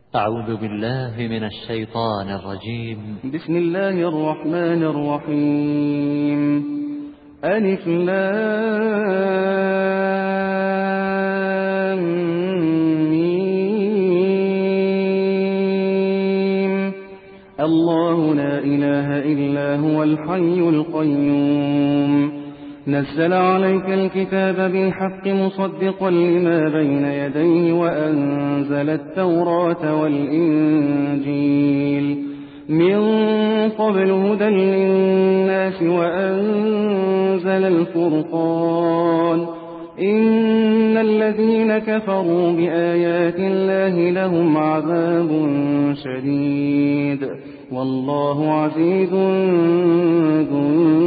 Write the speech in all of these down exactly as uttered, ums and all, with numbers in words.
أعوذ بالله من الشيطان الرجيم. بسم الله الرحمن الرحيم. ألف لام ميم. الله لا إله إلا هو الحي القيوم. نزل عليك الكتاب بالحق مصدقا لما بين يديه وأنزل التوراة والإنجيل من قبل هدى للناس وأنزل الفرقان. إن الذين كفروا بآيات الله لهم عذاب شديد والله عزيز ذو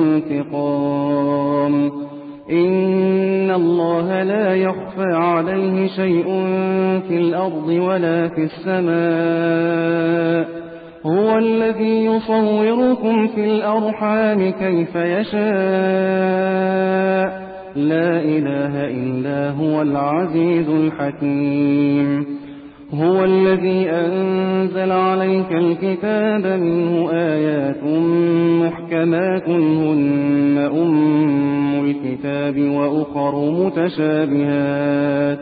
انتقام. إن الله لا يخفى عليه شيء في الأرض ولا في السماء. هو الذي يصوركم في الأرحام كيف يشاء. لا إله إلا هو العزيز الحكيم. هو الذي أنزل عليك الكتاب منه آيات محكمات هن أم الكتاب وأخر متشابهات.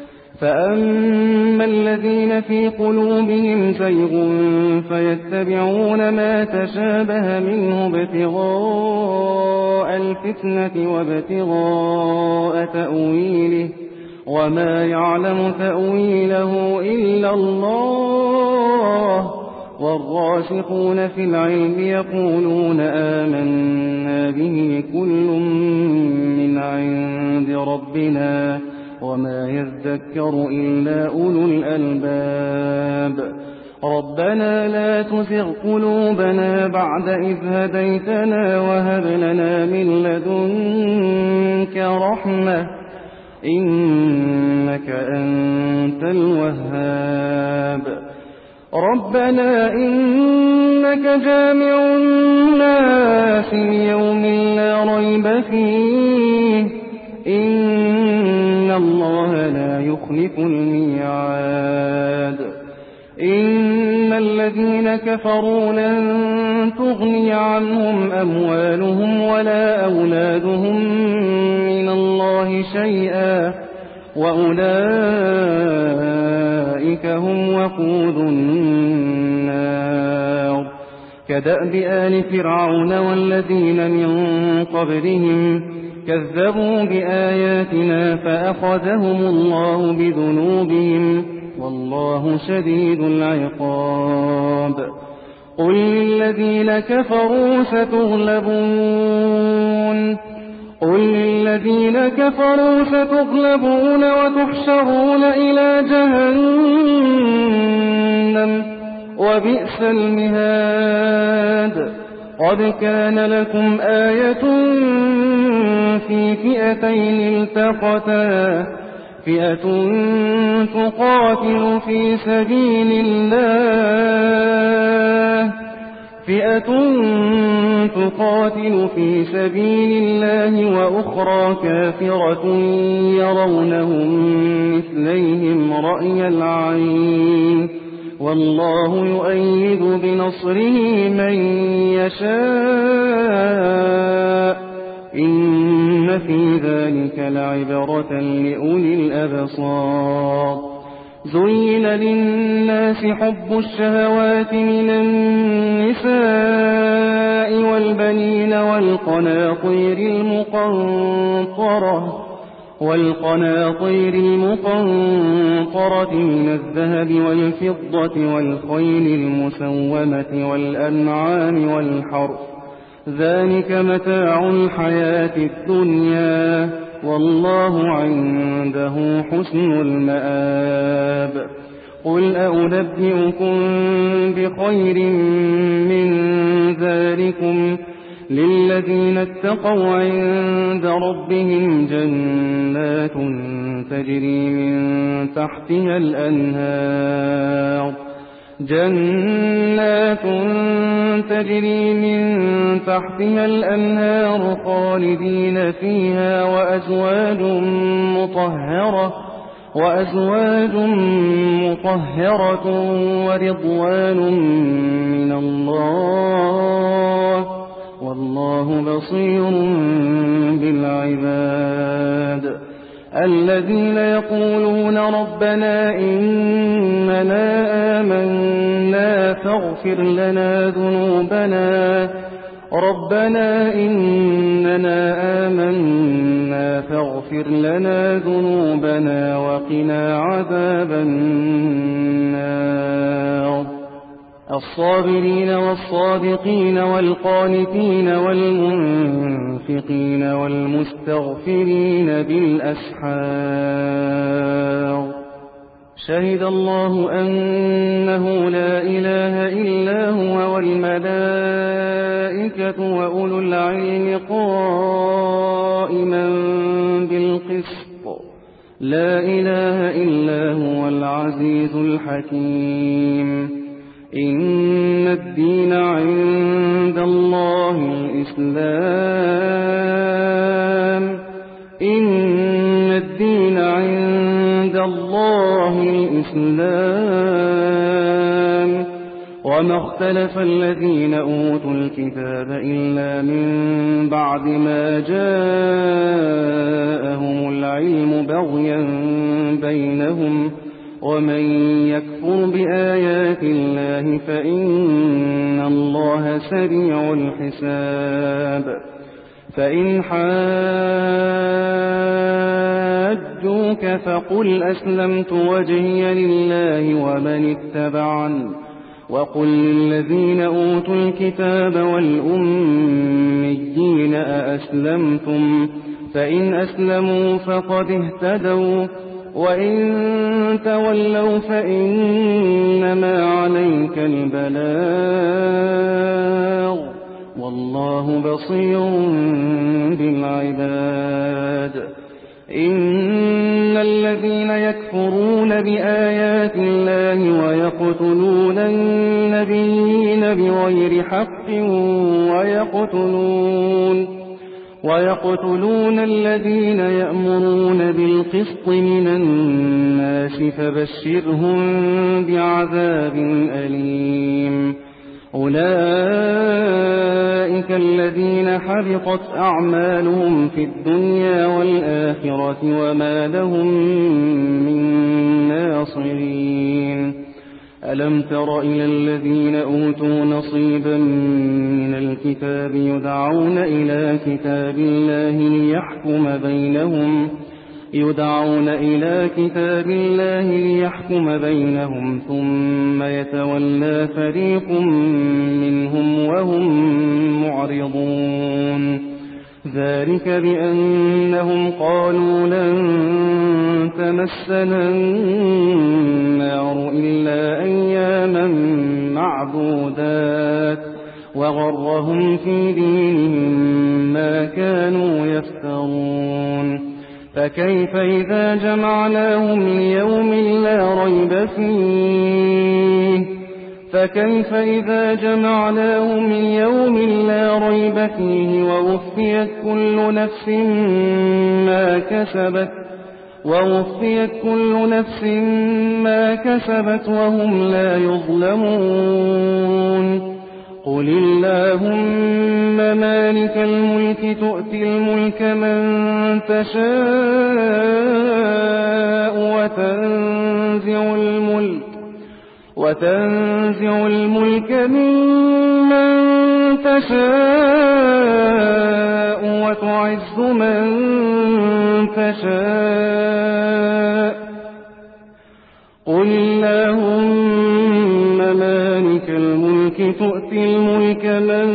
فأما الذين في قلوبهم زيغ فيتبعون ما تشابه منه ابتغاء الفتنة وابتغاء تأويله وما يعلم تأويله إلا الله. والراسخون في العلم يقولون آمنا به كل من عند ربنا وما يذكر إلا أولو الألباب. ربنا لا تزغ قلوبنا بعد إذ هديتنا وهب لنا من لدنك رحمة إنك أنت الوهاب. ربنا إنك جامع الناس ليوم لا ريب فيه إن الله لا يخلف الميعاد. إن الذين كفروا لن تغني عنهم أموالهم ولا أولادهم من الله شيئا وأولئك هم وقود النار. كدأب آل فرعون والذين من قبلهم كذبوا بآياتنا فأخذهم الله بذنوبهم والله شديد العقاب. قل للذين كفروا ستغلبون قل للذين كفروا ستغلبون وتحشرون إلى جهنم وبئس المهاد. قد كان لكم آية في فئتين التقتا فئة تقاتل في سبيل الله فئة تقاتل في سبيل الله وأخرى كافرة يرونهم مثليهم رأي العين والله يؤيد بنصره من يشاء. إن في ذلك لعبرة لأولي الأبصار. زين للناس حب الشهوات من النساء والبنين والقناطير المقنطرة والقناطير المقنطرة من الذهب والفضة والخيل المسومة والأنعام والحرث ذلك متاع الحياة الدنيا والله عنده حسن المآب. قل أنبئكم بخير من ذلكم للذين اتقوا عند ربهم جنات تجري من تحتها الأنهار جنات تجري من تحتها الأنهار خالدين فيها وأزواج مطهرة وأزواج مطهرة ورضوان من الله والله بصير بالعباد الذين يقولون ربنا إننا آمنا فاغفر لنا ذنوبنا ربنا إننا آمنا فاغفر لنا ذنوبنا وقنا عذاب النار الصابرين والصادقين والقانتين والمنفقين والمستغفرين بالأسحار شهد الله أنه لا إله إلا هو والملائكة وأولو العلم قائما بالقسط لا إله إلا هو العزيز الحكيم إن الدين عند الله الإسلام إن الدين عند الله الإسلام وما اختلف الذين أوتوا الكتاب إلا من بعد ما جاءهم العلم بغيا بينهم ومن يكفر بآيات الله فإن الله سريع الحساب فإن حاجوك فقل أسلمت وجهي لله ومن اتبعني وقل للذين أوتوا الكتاب والأميين أأسلمتم فإن أسلموا فقد اهتدوا وإن تولوا فإنما عليك البلاغ والله بصير بالعباد إن الذين يكفرون بآيات الله ويقتلون النبيين بغير حق ويقتلون ويقتلون الذين يأمرون بالقسط من الناس فبشرهم بعذاب أليم أولئك الذين حبطت أعمالهم في الدنيا والآخرة وما لهم من ناصرين ألم تر إلى الذين أوتوا نصيبا من الكتاب يدعون إلى كتاب الله ليحكم بينهم يدعون إلى كتاب الله ليحكم بينهم ثم يتولى فريق منهم وهم معرضون ذلك بأنهم قالوا لن تمسنا النار إلا أياما معدودات وغرهم في دينهم ما كانوا يفترون فكيف إذا جمعناهم ليوم لا ريب فيه فكيف إذا جمعناهم ليوم لا ريب فيه ووفيت كل نفس ما كسبت ووفيت كل نفس ما كسبت وهم لا يظلمون قل اللهم مالك الملك تؤتي الملك من تشاء وتنزع الملك وتنزع الملك ممن تشاء وتعز من تشاء قل اللهم مالك الملك تؤتي الملك من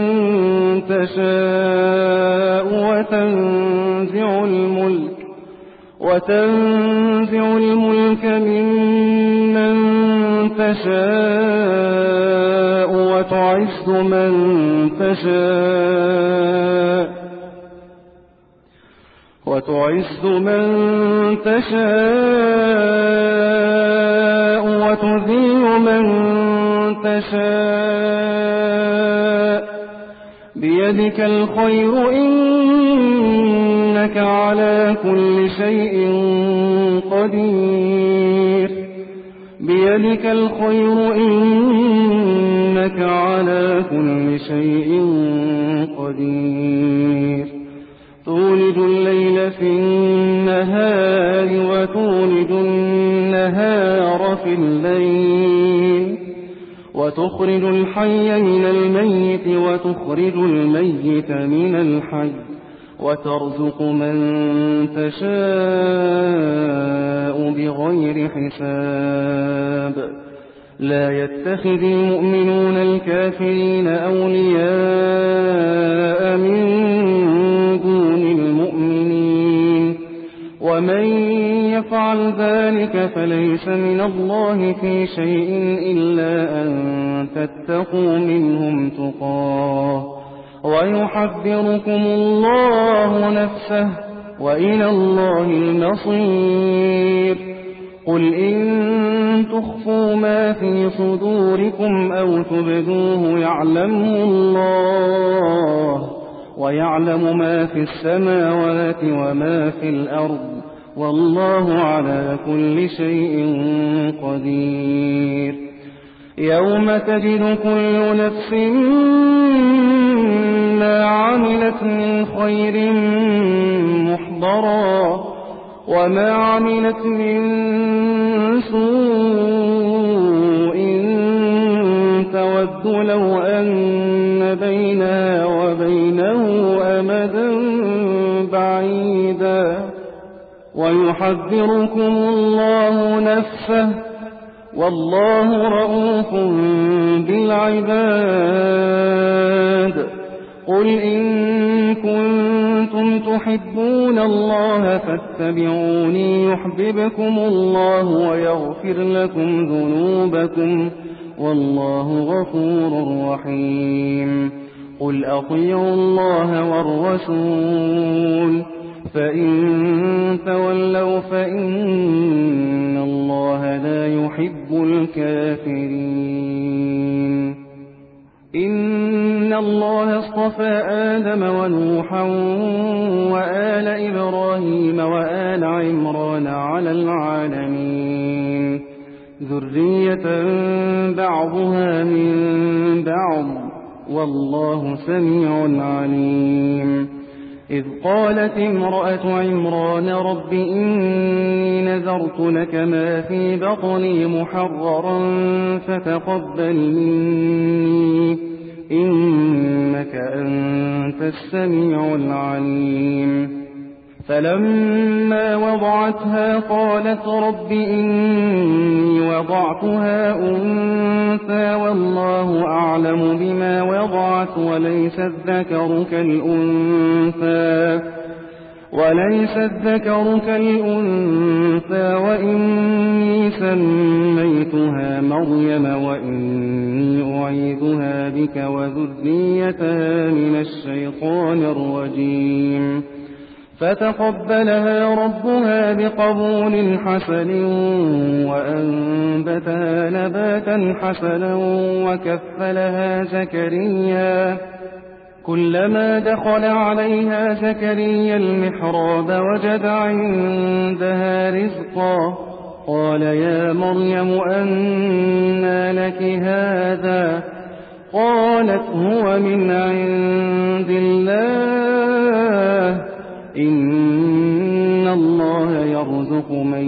تشاء وتنزع الملك وتنزع الملك ممن تشاء وتعز من تشاء وتعز من تشاء وتذل من تشاء بيدك الخير إنك على كل شيء قدير بيدك الخير إنك على كل شيء قدير تولج الليل في النهار وتولج النهار في الليل وتخرج الحي من الميت وتخرج الميت من الحي وترزق من تشاء بغير حساب لا يتخذ المؤمنون الكافرين أولياء من دون المؤمنين ومن يفعل ذلك فليس من الله في شيء إلا أن تتقوا منهم تقاه ويحذركم الله نفسه وإلى الله المصير قل إن تخفوا ما في صدوركم أو تبدوه يعلمه الله ويعلم ما في السماوات وما في الأرض والله على كل شيء قدير يوم تجد كل نفس ما عملت من خير محضرا وما عملت من سوء تود لو أن بينها وبينه أمدا بعيدا ويحذركم الله نفسه والله رؤوف بالعباد قل إن كنتم تحبون الله فاتبعوني يحببكم الله ويغفر لكم ذنوبكم والله غفور رحيم قل أطيعوا الله والرسول فإن تولوا فإن الله لا يحب الكافرين إن الله اصطفى آدم ونوحا وآل إبراهيم وآل عمران على العالمين ذرية بعضها من بعض والله سميع عليم إذ قالت امرأة عمران رب إني نذرت لك ما في بطني محررا فتقبل مني إنك أنت السميع العليم فلما وضعتها قالت رب إني وضعتها أنثى والله أعلم بما وضعت وليس الذكر كالأنثى وليس الذكر كالأنثى وإني سميتها مريم وإني أعيذها بك وذريتها من الشيطان الرجيم فتقبلها ربها بقبول حسن وأنبتها نباتا حسنا وكفلها زكريا كلما دخل عليها زكريا المحراب وجد عندها رزقا قال يا مريم أنى لك هذا قالت هو من عند الله إن الله يرزق من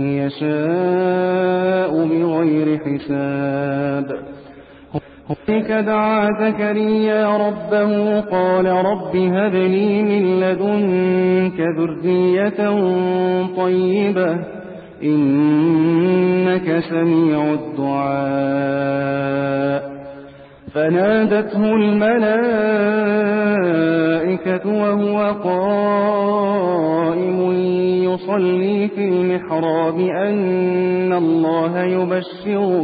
يشاء بغير حساب هنالك دعا زكريا ربه قال رب هب لي من لدنك ذرية طيبة إنك سميع الدعاء فنادته الملائكة وهو قائم يصلي في المحراب أن الله يبشرك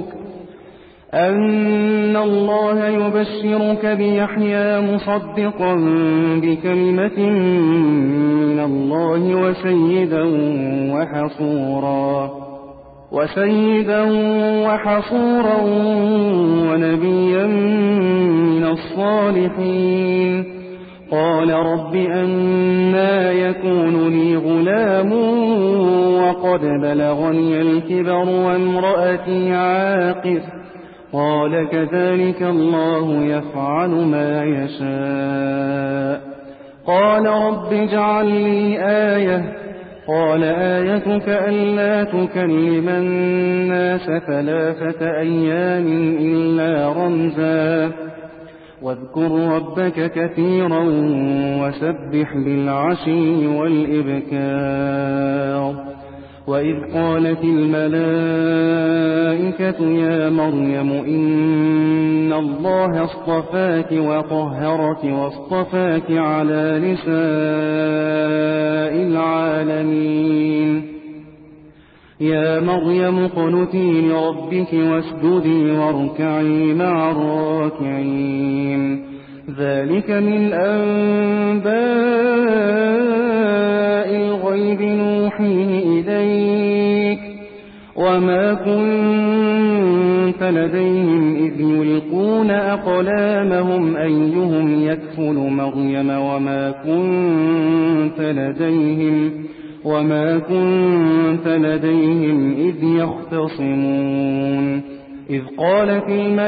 أن الله يبشرك بيحيى مصدقا بكلمة من الله وسيدا وحصورا وسيدا وحصورا ونبيا من الصالحين. قال رب أنى يكون لي غلام وقد بلغني الكبر وامرأتي عاقر. قال كذلك الله يفعل ما يشاء. قال رب اجعل لي آية. قال آيتك ألا تكلم الناس ثلاثة أيام إلا رمزا واذكر ربك كثيرا وسبح بالعشي والإبكار. وإذ قالت الملائكة يا مريم إن الله اصطفاك وطهرك واصطفاك على نساء العالمين. يا مريم اقنتي لربك واسجدي واركعي مع الراكعين. ذلك من أنباء الغيب نوحيه إليك وما كنت لديهم إذ يلقون أقلامهم أيهم يكفل مريم وما كنت لديهم وما كنت لديهم إذ يختصمون. إذ قالت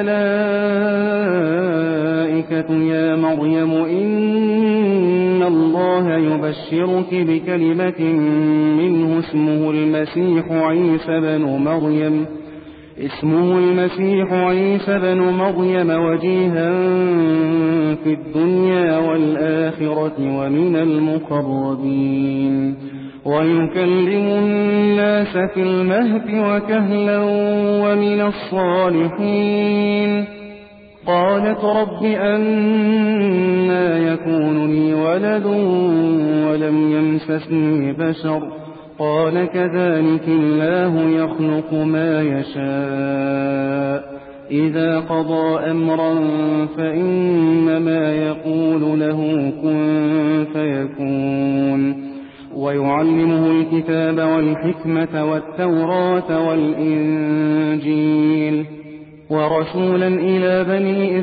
الملائكة يا مريم إن الله يبشرك بكلمة منه اسمه المسيح عيسى بن مريم اسمه المسيح عيسى بن مريم وجيها في الدنيا والآخرة ومن المقربين ويكلم الناس في المهد وكهلا ومن الصالحين. قالت رب أنى يكون لي ولد ولم يمسسني بشر. قال كذلك الله يخلق ما يشاء. إذا قضى أمرا فإنما يقول له كن فيكون. ويعلمه الكتاب والحكمة والتوراة والإنجيل ورسولا إلى بني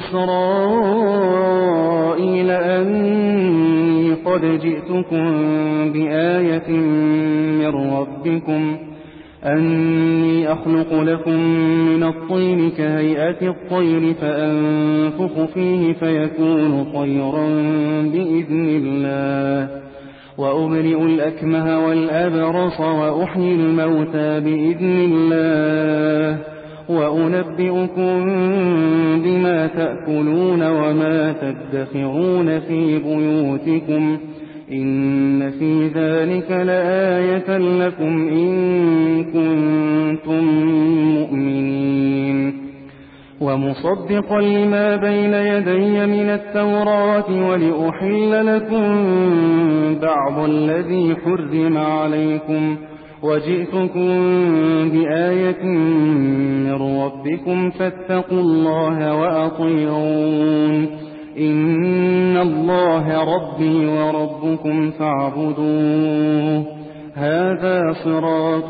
إسرائيل أني قد جئتكم بآية من ربكم أني أخلق لكم من الطين كهيئة الطير فأنفخ فيه فيكون طيرا بإذن الله وأبرئ الأكمه والأبرص وأحيي الموتى بإذن الله وأنبئكم بما تأكلون وما تدخرون في بيوتكم إن في ذلك لآية لكم إن كنتم مؤمنين. ومصدقا لما بين يدي من التوراة ولأحل لكم بعض الذي حرم عليكم وجئتكم بآية من ربكم فاتقوا الله وأطيعون. إن الله ربي وربكم فاعبدوه هذا صراط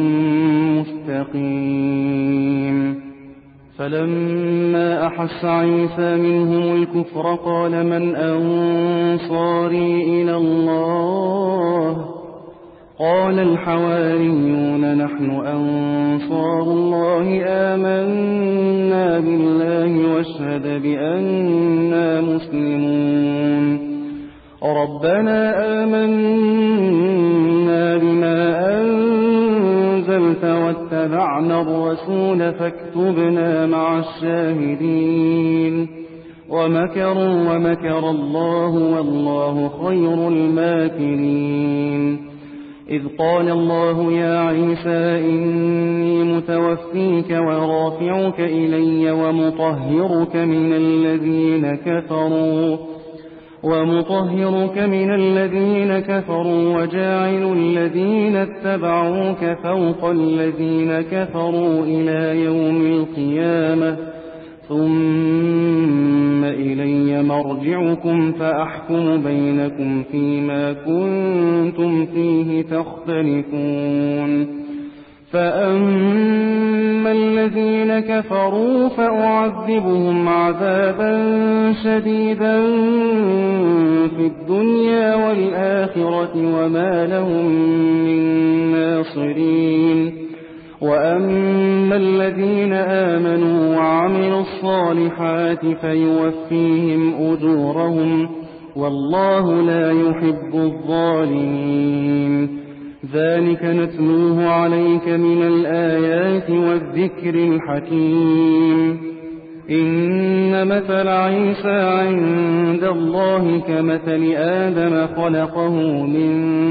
مستقيم. فلما أحس عيسى منهم الكفر قال من أنصاري إلى الله؟ قال الحواريون نحن أنصار الله آمنا بالله واشهد بأننا مسلمون. ربنا آمنا بما أنزلت واتبعنا الرسول فاكتبنا مع الشاهدين. ومكروا ومكر الله والله خير الماكرين. إذ قال الله يا عيسى إني متوفيك ورافعك إلي ومطهرك من الذين كفروا ومطهرك من الذين كفروا وجاعل الذين اتبعوك فوق الذين كفروا إلى يوم القيامة ثم إلي مرجعكم فأحكم بينكم فيما كنتم فيه تختلفون. فأما الذين كفروا فأعذبهم عذابا شديدا في الدنيا والآخرة وما لهم من ناصرين. وأما الذين آمنوا وعملوا الصالحات فيوفيهم أجورهم والله لا يحب الظالمين. ذلك نتلوه عليك من الآيات والذكر الحكيم. إن مثل عيسى عند الله كمثل آدم خلقه من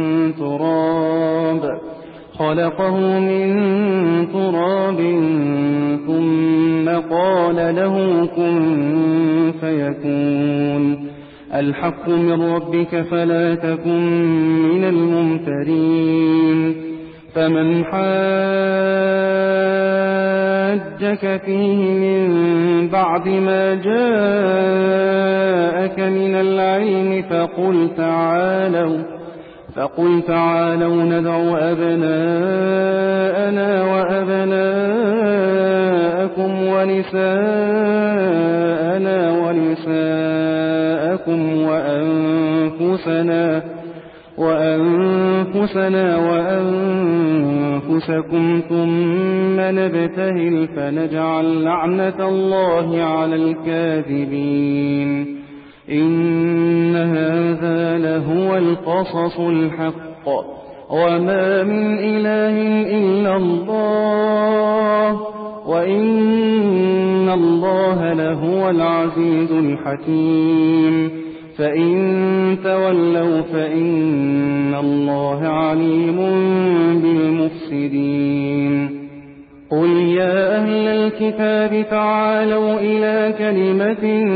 تراب خلقه من تراب ثم قال له كن فيكون. الحق من ربك فلا تكن من الممترين. فمن حاجك فيه من بعد ما جاءك من العلم فقل تعالوا فقل تعالوا ندع أبناءنا وأبناءكم ونساءنا ونساءكم وأنفسنا وأنفسنا وأنفسكم ثم نبتهل فنجعل لعنة الله على الكاذبين. إن هذا لهو القصص الحق وما من إله إلا الله وإن الله لهو العزيز الحكيم. فإن تولوا فإن الله عليم بالمفسدين. قل يا أهل الكتاب تعالوا إلى كلمة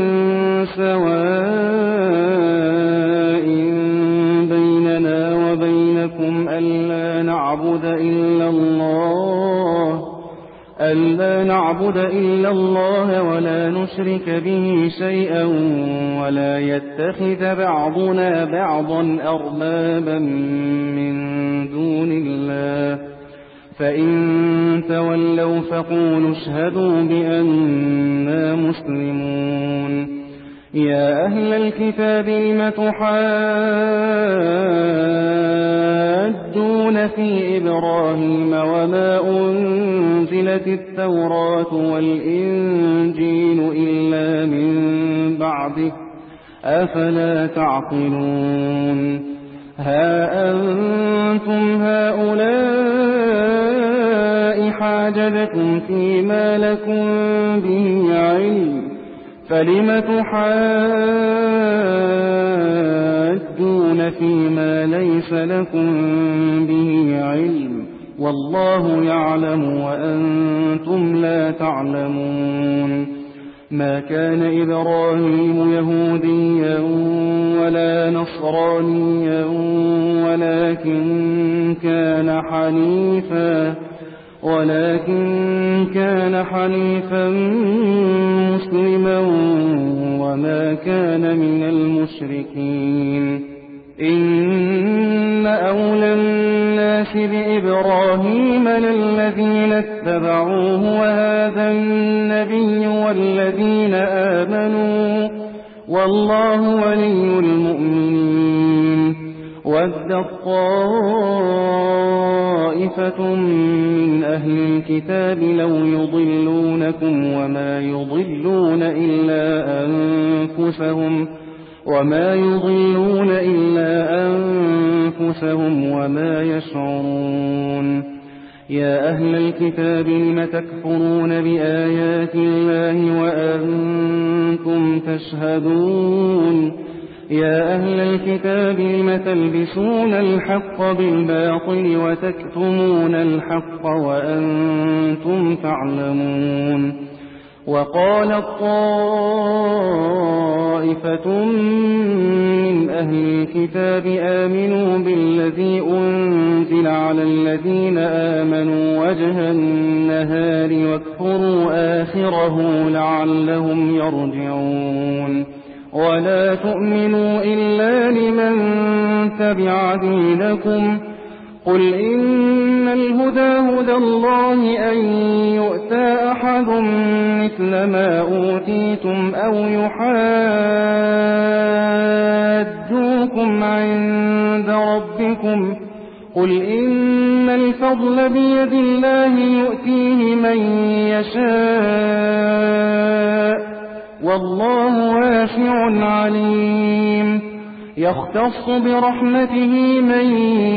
سواء بيننا وبينكم ألا نعبد إلا الله ألا نعبد إلا الله ولا نشرك به شيئا ولا يتخذ بعضنا بعضا أربابا من دون الله. فإن تولوا فقولوا اشهدوا بأننا مسلمون. يا أهل الكتاب لم تحاجون في إبراهيم وما أنزلت التوراة والإنجيل إلا من بعده أفلا تعقلون. ها أنتم هؤلاء حاججتم فيما لكم به علم فلم تحاجون فيما ليس لكم به علم والله يعلم وأنتم لا تعلمون. ما كان إبراهيم يهوديا ولا نصرانيا ولكن كان حنيفا ولكن كان حنيفا مسلما وما كان من المشركين. إن أولى الناس بإبراهيم للذين اتبعوه وهذا النبي والذين آمنوا والله ولي المؤمنين. ود طائفة من أهل الكتاب لو يضلونكم وما يضلون إلا أنفسهم وما يضلون إلا أنفسهم وما يشعرون. يا أهل الكتاب لم تكفرون بآيات الله وأنتم تشهدون. يا أهل الكتاب لم تلبسون الحق بالباطل وتكتمون الحق وأنتم تعلمون. وقالت طائفة من أهل الكتاب آمنوا بالذي أنزل على الذين آمنوا وجه النهار واكفروا آخره لعلهم يرجعون. ولا تؤمنوا إلا لمن تبع دينكم قل إن الهدى هدى الله أن يؤتى أحد مثل ما أوتيتم أو يحاجوكم عند ربكم قل إن الفضل بيد الله يؤتيه من يشاء والله واسع عليم يختص برحمته من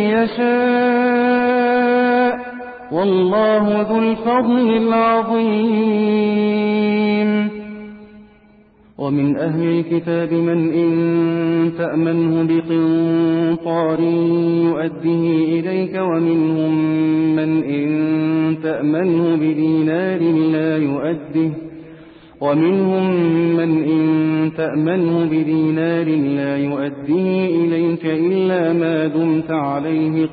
يشاء والله ذو الفضل العظيم ومن أهل الكتاب من إن تأمنه بقنطار يؤديه إليك ومنهم من إن تأمنه بدينار لا يؤديه ومنهم من إن تأمنه بدينار لا يؤديه إليك إلا ما دمت عليه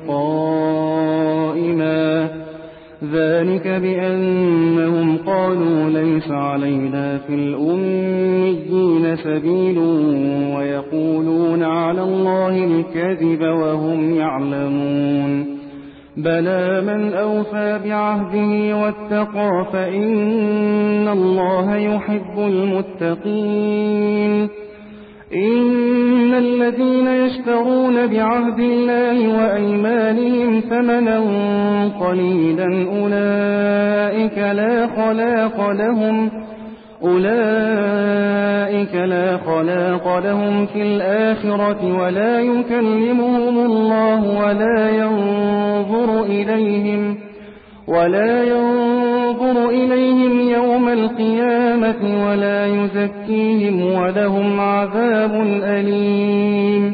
قائما ذلك بأنهم قالوا ليس علينا في الأميين سبيل ويقولون على الله الكذب وهم يعلمون بلى من أوفى بعهده واتقى فإن الله يحب المتقين إن الذين يشترون بعهد الله وأيمانهم ثمنا قليلا أولئك لا خلاق لهم أولئك لا خلاق لهم في الآخرة ولا يكلمهم الله ولا ينظر إليهم ولا ينظر إليهم يوم القيامة ولا يزكيهم ولهم عذاب أليم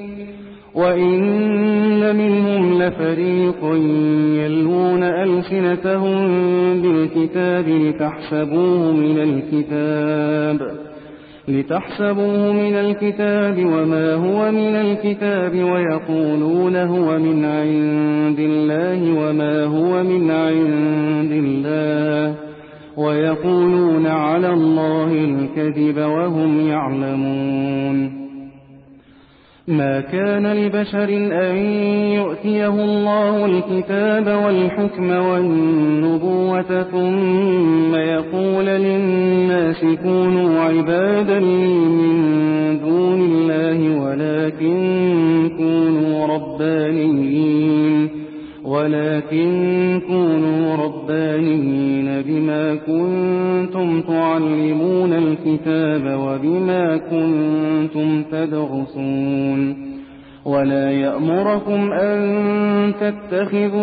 وإن منهم لفريقا يلوون ألسنتهم بالكتاب لتحسبوه من الكتاب لتحسبوه من الكتاب وما هو من الكتاب ويقولون هو من عند الله وما هو من عند الله ويقولون على الله الكذب وهم يعلمون ما كان لبشر أن يؤتيه الله الكتاب والحكم والنبوة ثم يقول للناس كونوا عبادا لي من دون الله ولكن كونوا ربانيين ولكن كونوا ربانيين بما كنتم تعلمون الكتاب وبما كنتم تدرسون ولا يأمركم أن تتخذوا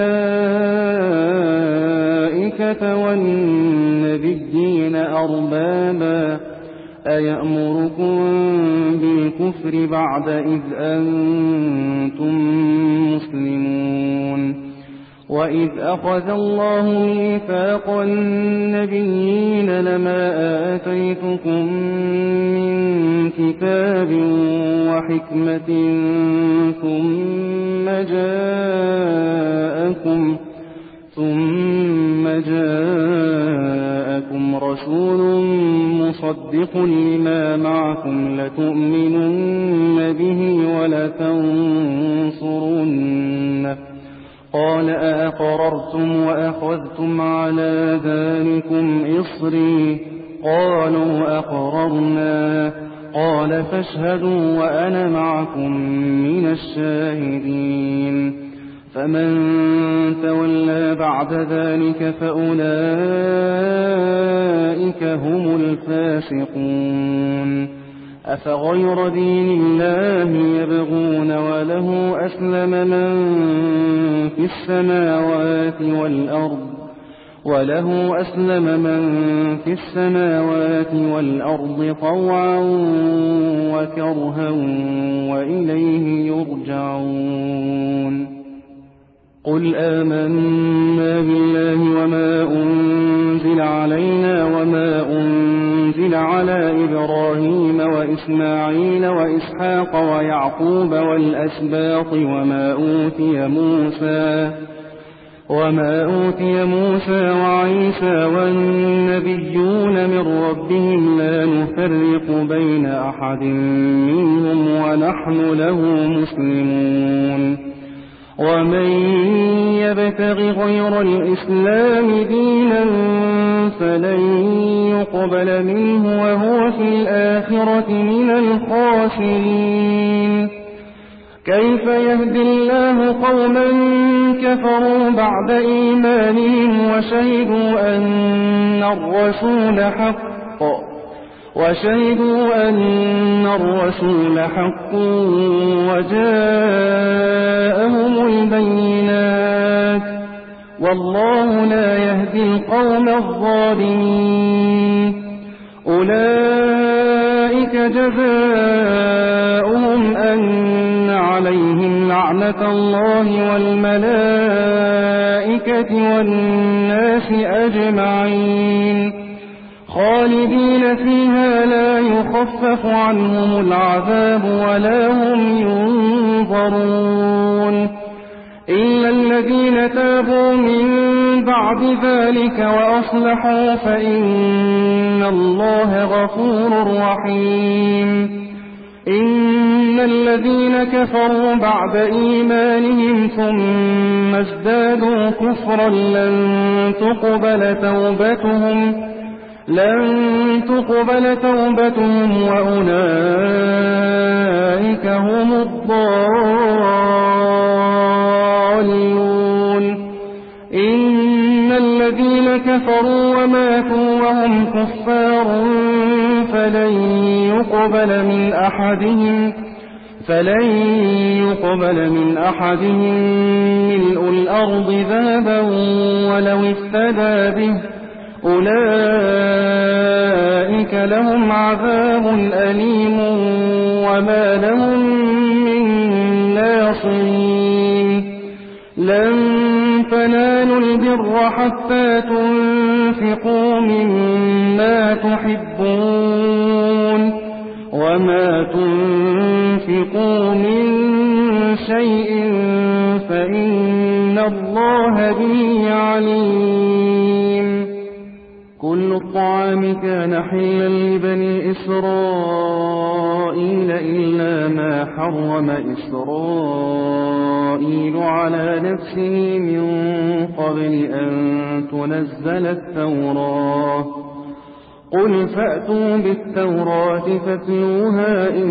الملائكة والنبيين أربابا أيأمركم بالكفر بعد إذ أنتم مسلمون وإذ أخذ الله ميثاق النبيين لما آتيتكم من كتاب وحكمة ثم جاءكم ثم جاءكم رسول مصدق لما معكم لتؤمنن به ولتنصرنه قال أأقررتم وأخذتم على ذلكم إصري قالوا أقررنا قال فاشهدوا وأنا معكم من الشاهدين فمن تولى بعد ذلك فأولئك هم الفاسقون أفغير دين الله يبغون وله أسلم من في السماوات والأرض وله أسلم من في السماوات والأرض طوعا وكرها وإليه يرجعون قل آمنا بالله وما أنزل علينا وما أنزل على إبراهيم وإسماعيل وإسحاق ويعقوب والأسباط وما أوتي موسى وما أوتي موسى وعيسى والنبيون من ربهم لا نفرق بين أحد منهم ونحن له مسلمون ومن يبتغ غير الإسلام دينا فلن يقبل منه وهو في الآخرة من الخاسرين. كيف يهدي الله قوما كفروا بعد إيمانهم وشهدوا أن الرسول حق وشهدوا أن الرسول حق وجاءهم البينات والله لا يهدي القوم الظالمين. أولئك جزاؤهم أن عليهم لعنة الله والملائكة والناس أجمعين خالدين فيها لا يخفف عنهم العذاب ولا هم ينظرون إلا الذين تابوا من بعد ذلك وأصلحوا فإن الله غفور رحيم. إن الذين كفروا بعد إيمانهم ثم ازدادوا كفرا لن تقبل توبتهم لن تقبل توبتهم وأولئك هم الضالون. إن الذين كفروا وماتوا وهم كفار فلن يقبل من أحدهم فلن يقبل من أحدهم ملء الأرض ذهبا ولو افتدى به أولئك لهم عذاب أليم وما لهم من ناصرين. لن تنالوا البر حتى تنفقوا مما تحبون وما تنفقوا من شيء فإن الله به عليم. كل الطعام كان حلا لبني إسرائيل إلا ما حرم إسرائيل على نفسه من قبل أن تنزل التوراة. قل فأتوا بالتوراة فاتلوها إن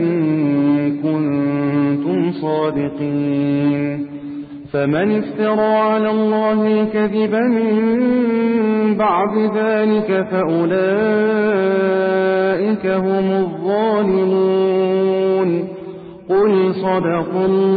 كنتم صادقين. فمن افترى على الله الكذب من بعد ذلك فأولئك هم الظالمون. قل صدق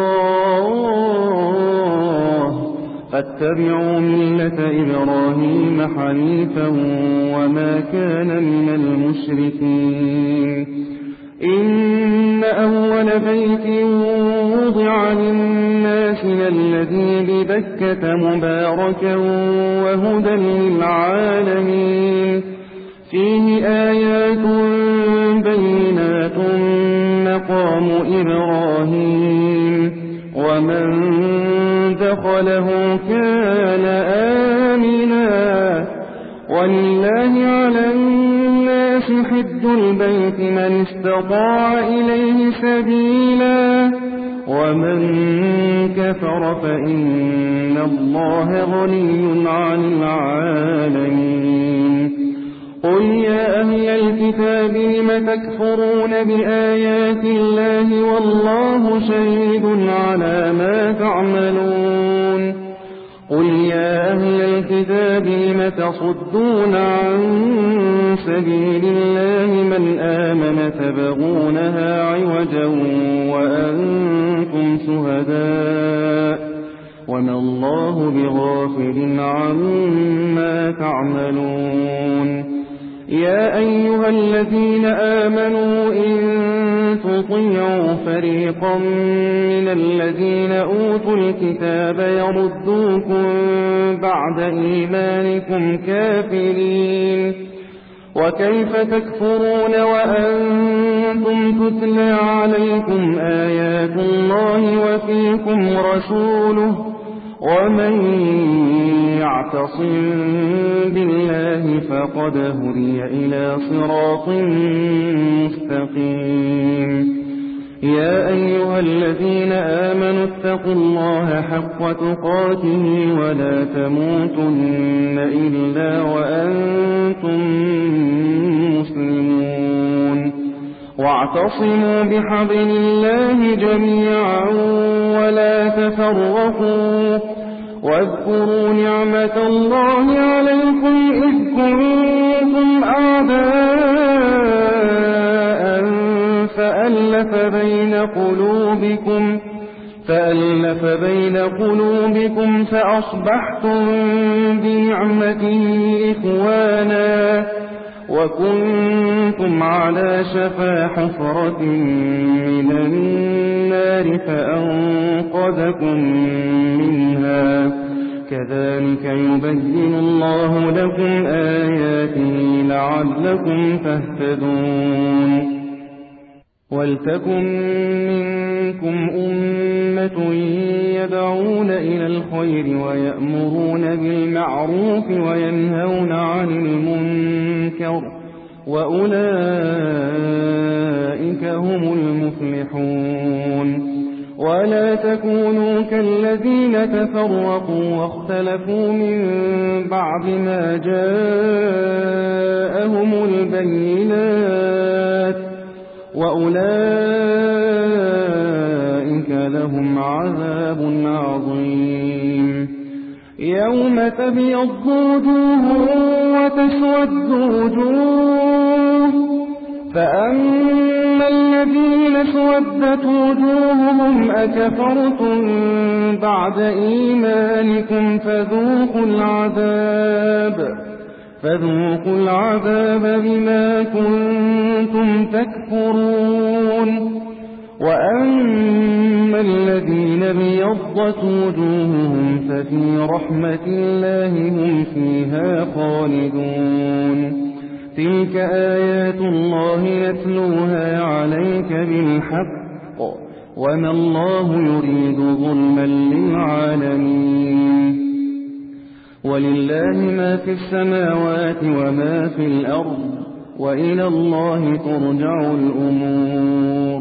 الله. فاتبعوا ملة إبراهيم حنيفا وما كان من المشركين. إن أول بيت وضع للناس الذي ببكة مباركا وهدى للعالمين فيه آيات بينات مقام إبراهيم ومن دخله كان آمنا ولله على الناس حج البيت من استطاع إليه سبيلا ومن كفر فإن الله غني عن العالمين. قل يا أهل الكتاب لم تكفرون بآيات الله والله شهيد على ما تعملون. قل يا أهل الكتاب لم تصدون عن سبيل الله من آمن تبغونها عوجا وأنتم شهداء وما الله بغافل عما تعملون. يا أيها الذين آمنوا إن تطيعوا فريقا من الذين أوتوا الكتاب يردوكم بعد إيمانكم كافرين. وكيف تكفرون وأنتم تتلى عليكم آيات الله وفيكم رسوله ومن يعتصم بالله فقد هدي إلى صراط مستقيم. يا أيها الذين آمنوا اتقوا الله حق تقاته ولا تموتن إلا وأنتم مسلمون واعتصموا بحبل الله جميعا ولا تفرقوا واذكروا نعمة الله عليكم إذ كنتم أعداء فألف بين قلوبكم فألف بين قلوبكم فأصبحتم بنعمته إخوانا وكنتم على شفا حفرة من النار فأنقذكم منها كذلك يبين الله لكم آياته لعلكم تهتدون ولتكن منكم أمة يدعون إلى الخير ويأمرون بالمعروف وينهون عن المنكر وأولئك هم المفلحون ولا تكونوا كالذين تفرقوا واختلفوا من بعد ما جاءهم البينات وأولئك لهم عذاب عظيم يوم تبيض وجوه وتسود وجوه فأما الذين اسودت وجوههم أكفرتم بعد إيمانكم فذوقوا العذاب فذوقوا العذاب بما كنتم تكفرون وأما الذين ابيضت وجوههم ففي رحمة الله هم فيها خالدون تلك آيات الله نتلوها عليك بالحق وما الله يريد ظلما للعالمين ولله ما في السماوات وما في الأرض وإلى الله ترجع الأمور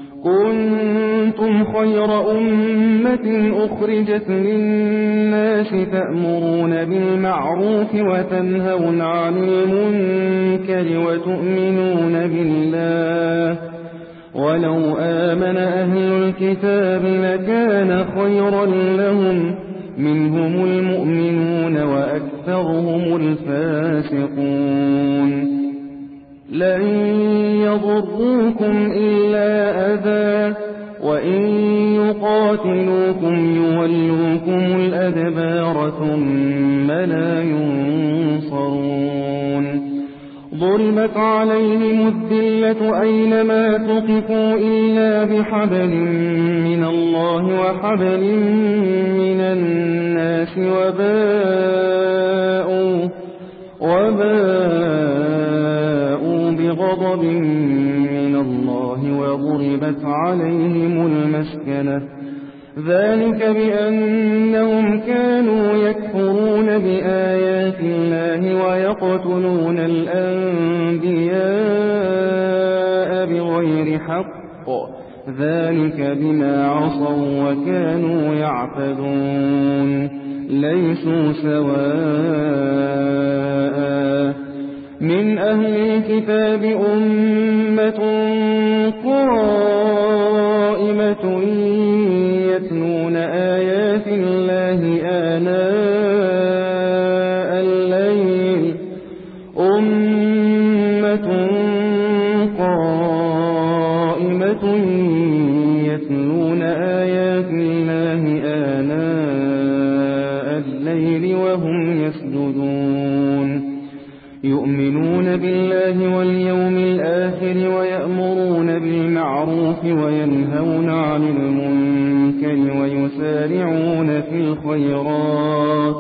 كنتم خير أمة أخرجت للناس تأمرون بالمعروف وتنهون عن المنكر وتؤمنون بالله ولو آمن أهل الكتاب لكان خيرا لهم منهم المؤمنون وأكثرهم الفاسقون لن يضروكم إلا أذى وإن يقاتلوكم يولوكم الأدبار ثم لا ينصرون ضربت عليهم الذلة أينما تقفوا إلا بحبل من الله وحبل من الناس وباءوا وباءوا بغضب من الله وضربت عليهم المسكنة ذلك بأنهم كانوا يكفرون بآيات الله ويقتلون الأنبياء بغير حق ذلك بما عصوا وكانوا يعتدون ليسوا سواء من أهل الكتاب أمة قائمة يتلون آيات الله آناء الليل أمة قائمة يتلون آيات الله آناء الليل وهم يسجدون يؤمنون بالله واليوم الآخر ويأمرون بالمعروف وينهون عن المنكر ويسارعون في الخيرات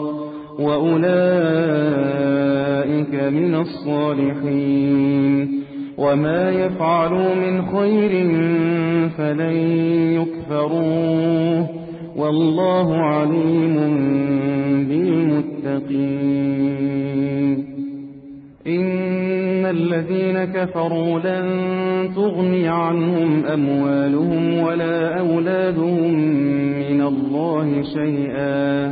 وأولئك من الصالحين وما يفعلوا من خير فلن يكفروه والله عليم بالمتقين إن الذين كفروا لن تغني عنهم أموالهم ولا أولادهم من الله شيئا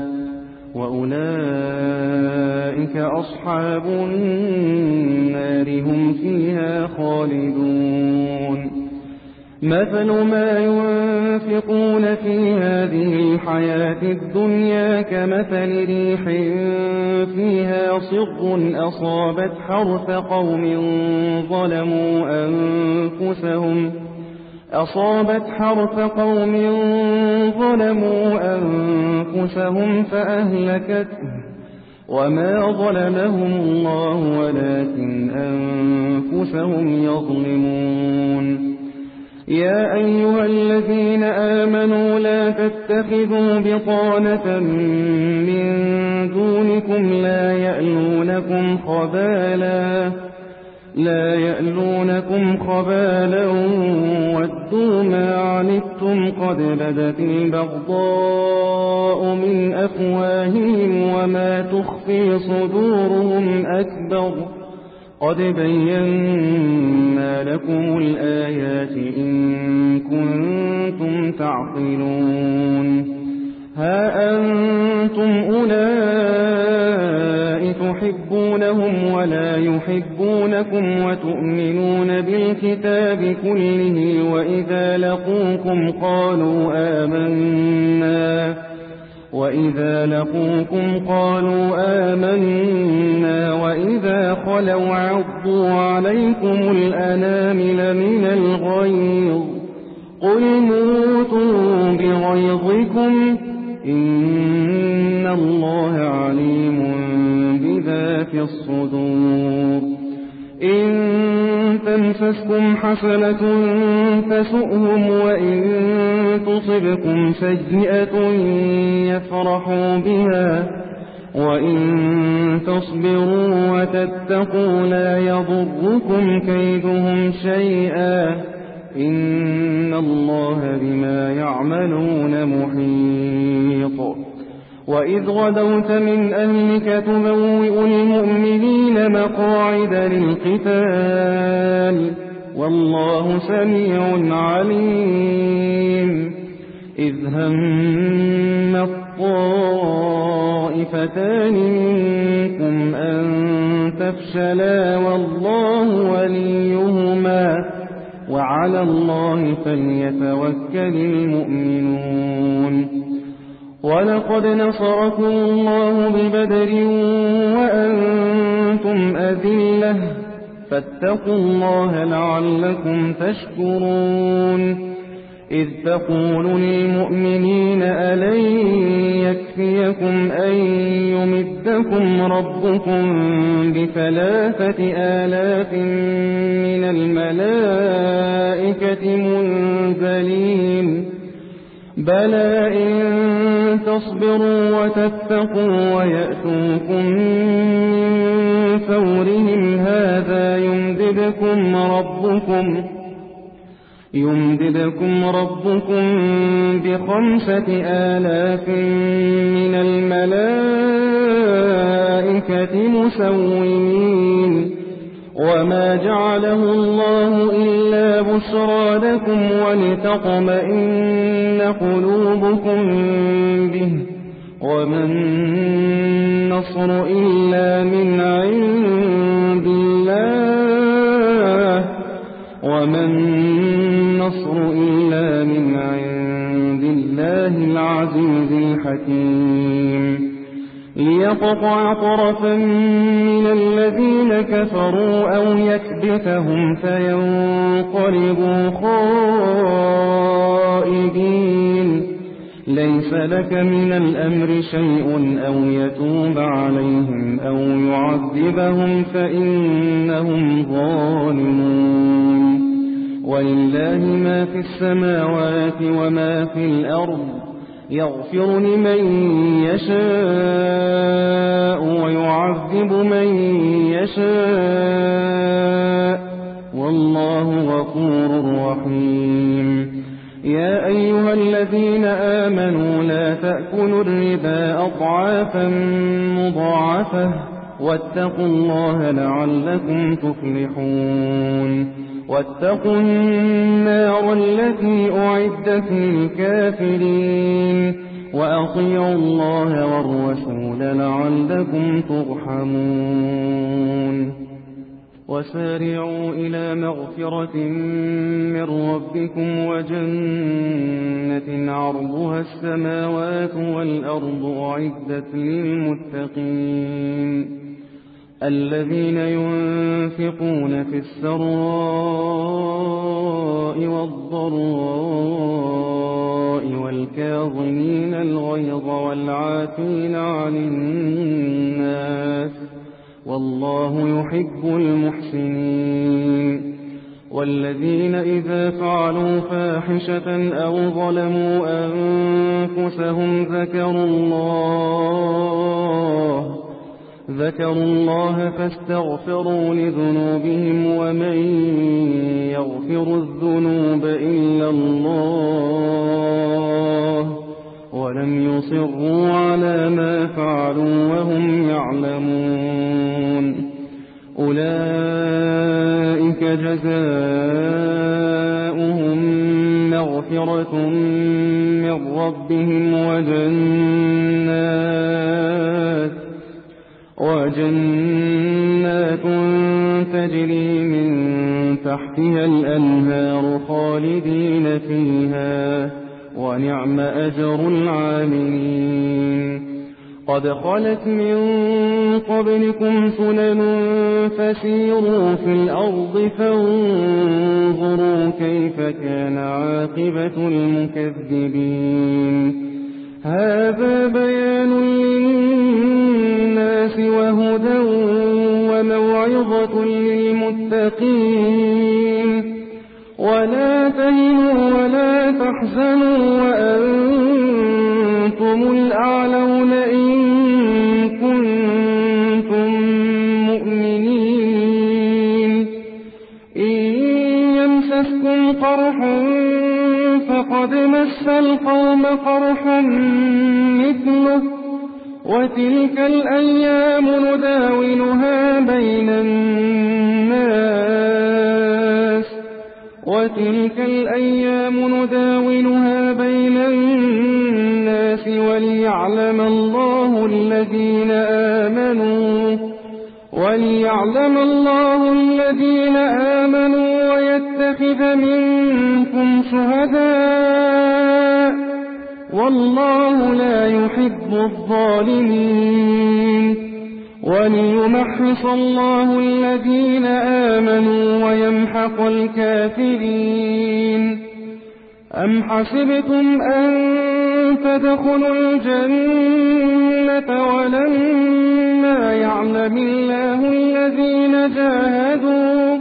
وأولئك أصحاب النار هم فيها خالدون مثل ما ينفقون في هذه الحياة الدنيا كمثل ريح فيها صر أصابت حرث قوم ظلموا أنفسهم أصابت حرث قوم ظلموا أنفسهم فأهلكته وما ظلمهم الله ولكن أنفسهم يظلمون يا أيها الذين آمنوا لا تتخذوا بطانة من دونكم لا يألونكم خبالا لا يألونكم خبالا ودوا ما عنتم قد بدت البغضاء من أفواههم وما تخفي صدورهم أكبر قد بينا لكم الآيات إن كنتم تعقلون ها أنتم أولئك تحبونهم ولا يحبونكم وتؤمنون بالكتاب كله وإذا لقوكم قالوا آمنا وإذا لقوكم قالوا آمنا وإذا خلوا عضوا عليكم الأنامل من الغيظ قل موتوا بغيظكم إن الله عليم بذات الصدور إن تمسسكم حسنة تسؤهم وإن تصبكم سيئة يفرحوا بها وإن تصبروا وتتقوا لا يضركم كيدهم شيئا إن الله بما يعملون محيط وإذ غدوت من أهلك تبوئ المؤمنين مقاعد للقتال والله سميع عليم إذ هم الطائفتان منكم أن تفشلا والله وليهما وعلى الله فليتوكل المؤمنون ولقد نصركم الله ببدر وأنتم أذلة فاتقوا الله لعلكم تشكرون إذ تقول للمؤمنين ألن يكفيكم أن يمدكم ربكم بثلاثة آلاف من الملائكة منزلين بلى إن تصبروا وتتقوا ويأتوكم من فورهم هذا يمددكم ربكم يمددكم ربكم بخمسة آلاف من الملائكة مسومين وما جعله الله إلا بشرى لكم ولتطمئن قلوبكم به وما النصر إلا من عند الله وما النصر إلا من عند الله العزيز الحكيم ليقطع طرفا من الذين كفروا أو يكبتهم فينقلبوا خائبين ليس لك من الأمر شيء أو يتوب عليهم أو يعذبهم فإنهم ظالمون ولله ما في السماوات وما في الأرض يغفر لمن يشاء ويعذب من يشاء والله غفور رحيم يا أيها الذين آمنوا لا تأكلوا الربا أضعافا مضاعفة واتقوا الله لعلكم تفلحون واتقوا النار التي أعدت للكافرين وأطيعوا الله والرسول لعلكم ترحمون وسارعوا إلى مغفرة من ربكم وجنة عرضها السماوات والأرض أعدت للمتقين الذين ينفقون في السراء والضراء والكاظمين الغيظ والعافين عن الناس والله يحب المحسنين والذين إذا فعلوا فاحشة أو ظلموا أنفسهم ذكروا الله ذكروا الله فاستغفروا لذنوبهم ومن يغفر الذنوب إلا الله ولم يصروا على ما فعلوا وهم يعلمون أولئك جزاؤهم مغفرة من ربهم وجنات وجنات تجري من تحتها الأنهار خالدين فيها ونعم أجر العاملين قد خلت من قبلكم سنن فسيروا في الأرض فانظروا كيف كان عاقبة المكذبين هذا بيان للناس وهدى وموعظة للمتقين ولا تهنوا ولا تحزنوا وأنتم الأعلون إن كنتم مؤمنين إن يمسسكم قرح فقد مس القوم قرح مثله وتلك الأيام نداولها بين الناس وتلك الأيام نداولها بين الناس وليعلم الله الذين آمنوا وليعلم الله الذين آمنوا ويتخذ منكم شهداء والله لا يحب الظالمين وليمحص الله الذين آمنوا ويمحق الكافرين أم حسبتم أن تدخلوا الجنة ولما يعلم الله الذين جاهدوا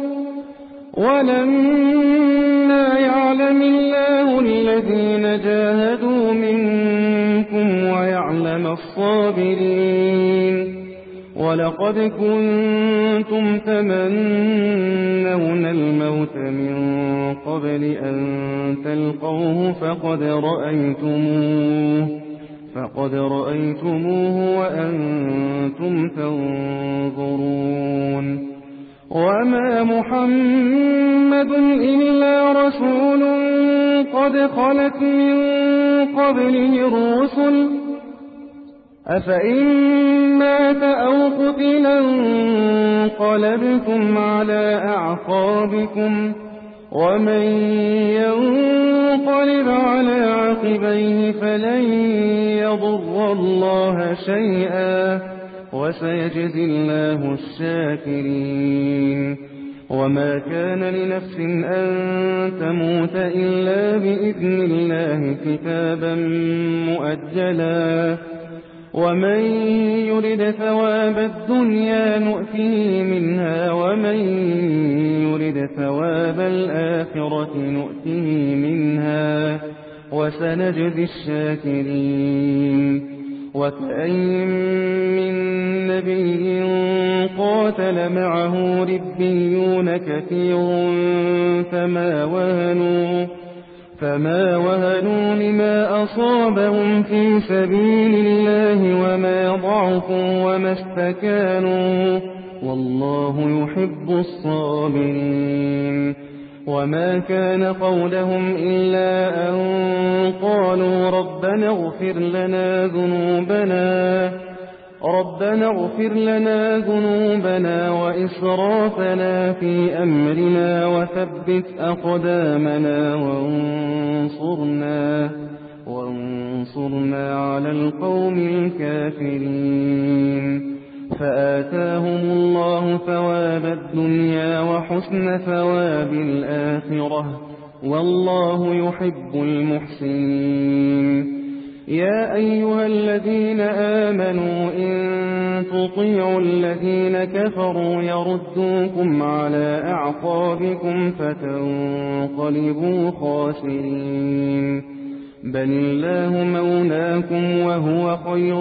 ولما يعلم الله الذين جاهدوا منكم ويعلم الصابرين ولقد كنتم تمنون الموت من قبل أن تلقوه فقد رأيتموه فقد رأيتموه وأنتم تنظرون وما محمد إلا رسول قد خلت من قبله الرسل أفإن مات أو قتل انقلبتم على أعقابكم ومن ينقلب على عقبيه فلن يضر الله شيئا وسيجزي الله الشاكرين وما كان لنفس أن تموت إلا بإذن الله كتابا مؤجلا ومن يرد ثواب الدنيا نؤته منها ومن يرد ثواب الآخرة نؤته منها وسنجزي الشاكرين وكأين من نبي قاتل معه ربيون كثير فما وهنوا فما وهنوا لما أصابهم في سبيل الله وما ضعفوا وما استكانوا والله يحب الصابرين وما كان قولهم إلا أن قالوا ربنا اغفر لنا ذنوبنا ربنا اغفر لنا ذنوبنا وإسرافنا في أمرنا وثبت أقدامنا وانصرنا وانصرنا على القوم الكافرين فآتاهم الله ثواب الدنيا وحسن ثواب الآخرة والله يحب المحسنين يا أيها الذين آمنوا إن تطيعوا الذين كفروا يردوكم على أعقابكم فتنقلبوا خاسرين بل الله مولاكم وهو خير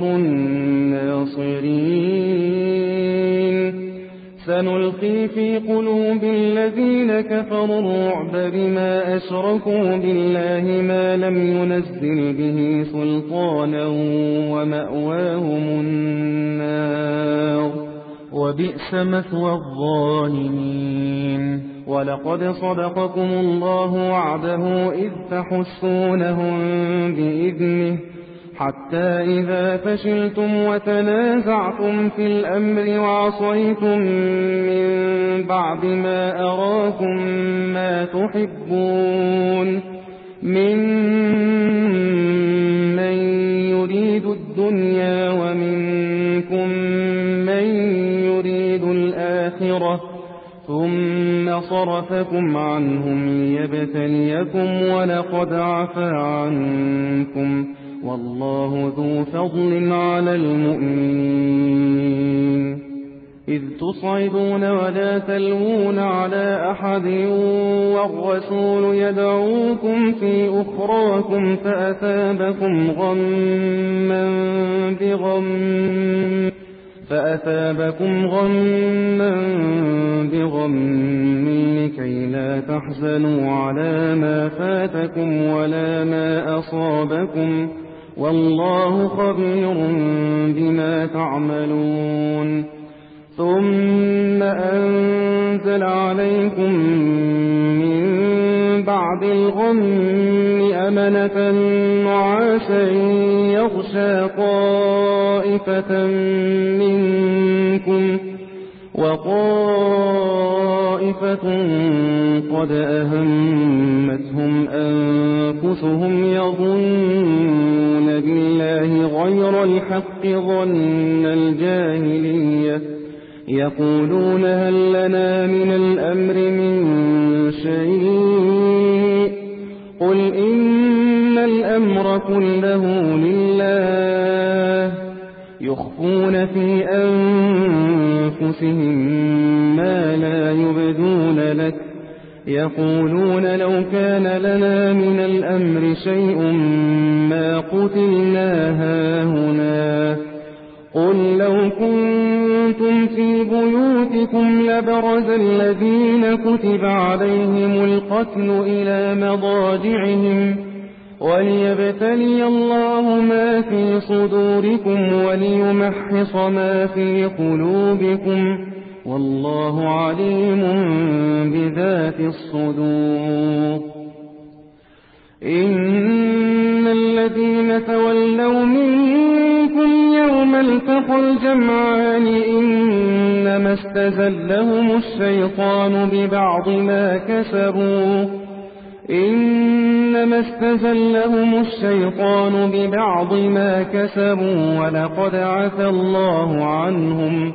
الناصرين سنلقي في قلوب الذين كفروا الرعب بما أشركوا بالله ما لم ينزل به سلطانا ومأواهم النار وبئس مثوى الظالمين ولقد صدقكم الله وعده إذ تحسونهم بإذنه حتى إذا فشلتم وتنازعتم في الأمر وعصيتم من بعد ما أراكم ما تحبون ممن يريد الدنيا ومنكم من يريد الآخرة ثم صرفكم عنهم ليبتليكم ولقد عفا عنكم والله ذو فضل على المؤمنين إذ تصعدون ولا تلوون على أحد والرسول يدعوكم في أخراكم فأثابكم غما بغم فأثابكم غما بغم لكي لا تحزنوا على ما فاتكم ولا ما أصابكم والله خبير بما تعملون ثم أنزل عليكم من بعد الغم أمنة نعاسا يغشى طائفة منكم وطائفة قد أهمتهم أنفسهم يظنون بالله غير الحق ظن الجاهلية يقولون هل لنا من الأمر من شيء قل إن الأمر كله لله يخفون في أنفسهم ما لا يبدون لك يقولون لو كان لنا من الأمر شيء ما قتلنا هاهنا قل لو كنتم في بيوتكم لبرز الذين كتب عليهم القتل إلى مضاجعهم وليبتلي الله ما في صدوركم وليمحص ما في قلوبكم والله عليم بذات الصدور إن الذين تولوا منكم يوم التقى الجمعان إنما استزلهم الشيطان ببعض ما كسبوا إنما استزلهم الشيطان ببعض ما كسبوا ولقد عفى الله عنهم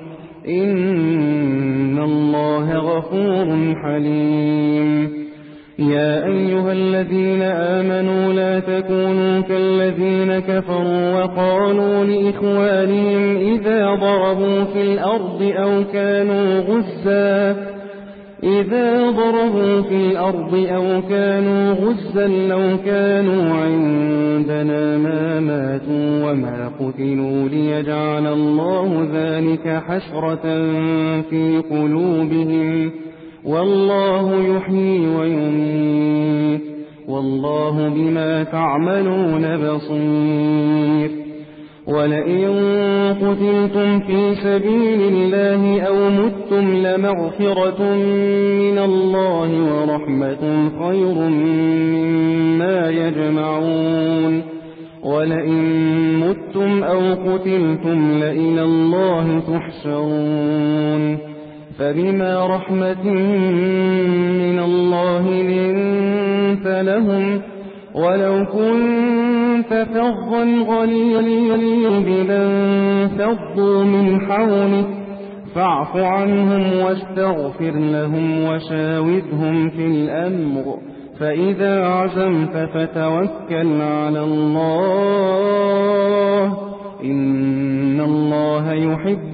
إن الله غفور حليم يا أيها الذين آمنوا لا تكونوا كالذين كفروا وقالوا لإخوانهم إذا ضربوا في الأرض أو كانوا غزا إذا ضربوا في الأرض أو كانوا غزا لو كانوا عندنا ما ماتوا وما قتلوا ليجعل الله ذلك حسرة في قلوبهم والله يحيي ويميت والله بما تعملون بصير ولئن قتلتم في سبيل الله أو متم لمغفرة من الله ورحمة خير مما يجمعون ولئن متم أو قتلتم لإلى الله تحشرون فبما رحمة من الله لنت لهم ولو كنت فظا غليظ لانفضوا من حولك فاعف عنهم واستغفر لهم وشاورهم في الأمر فإذا عزمت فتوكل على الله إن الله يحب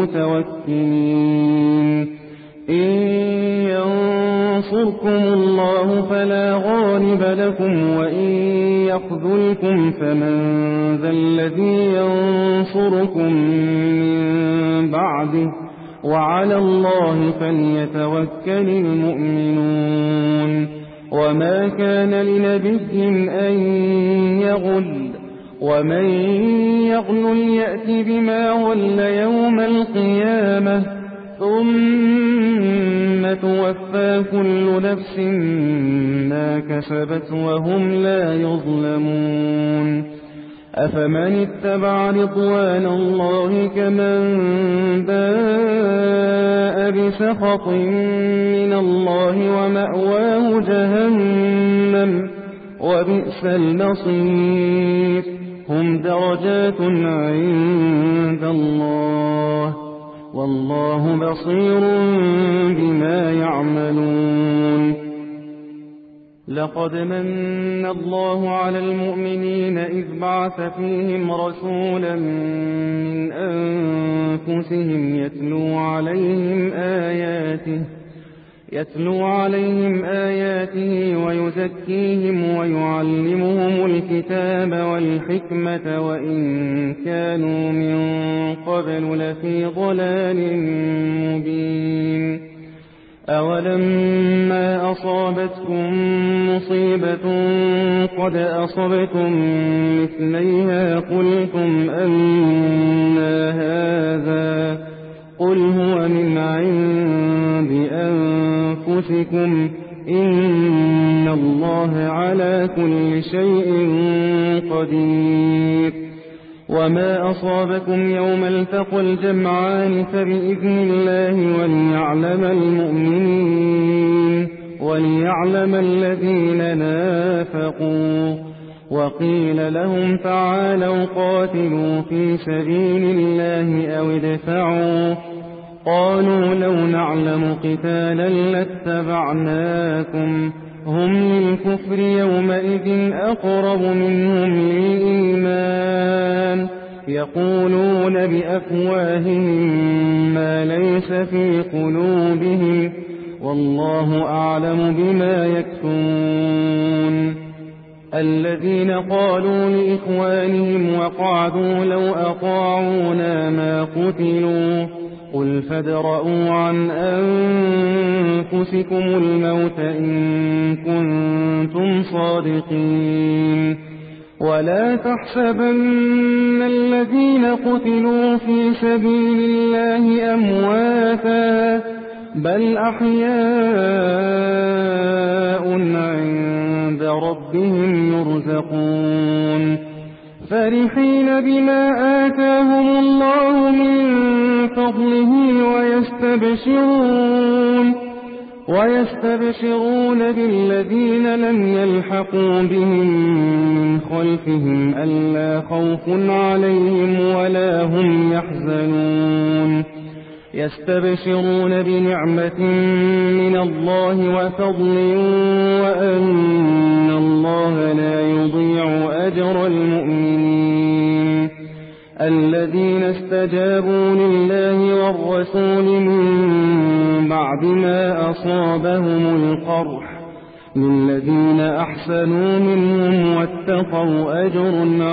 المتوكلين إن ينصركم الله فلا غالب لكم وإن يخذلكم فمن ذا الذي ينصركم من بعده وعلى الله فليتوكل المؤمنون وما كان لنبي أن يغل ومن يغل يأت بما غل يوم القيامة ثم توفى كل نفس ما كسبت وهم لا يظلمون أفمن اتبع رضوان الله كمن باء بسخط من الله ومأواه جهنم وبئس المصير هم درجات عند الله والله بصير بما يعملون لقد من الله على المؤمنين إذ بعث فيهم رسولا من أنفسهم يتلو عليهم آياته يتلو عليهم آياته ويزكيهم ويعلمهم الكتاب والحكمة وإن كانوا من قبل لفي ضلال مبين أولما أصابتكم مصيبة قد أصبتم مثليها قلتم أنى هذا قل هو من عند أنفسكم إن الله على كل شيء قدير وما أصابكم يوم التقى الجمعان فبإذن الله وليعلم المؤمنين وليعلم الذين نافقوا وقيل لهم تعالوا قاتلوا في سبيل الله أو ادفعوا قالوا لو نعلم قتالا لاتبعناكم هم للكفر يومئذ أقرب منهم للإيمان يقولون بأفواههم ما ليس في قلوبهم والله أعلم بما يكتمون الذين قالوا لإخوانهم وقعدوا لو أطاعونا ما قتلوا قل فادرءوا عن أنفسكم الموت إن كنتم صادقين ولا تحسبن الذين قتلوا في سبيل الله أمواتا بل أحياء عند ربهم يرزقون فرحين بما آتاهم الله من فضله ويستبشرون ويستبشرون بالذين لم يلحقوا بهم من خلفهم ألا خوف عليهم ولا هم يحزنون يستبشرون بنعمة من الله وفضل وأن الله لا يضيع أجر المؤمنين الذين استجابوا لله والرسول من بعد ما أصابهم القرح للذين أحسنوا منهم واتقوا أجر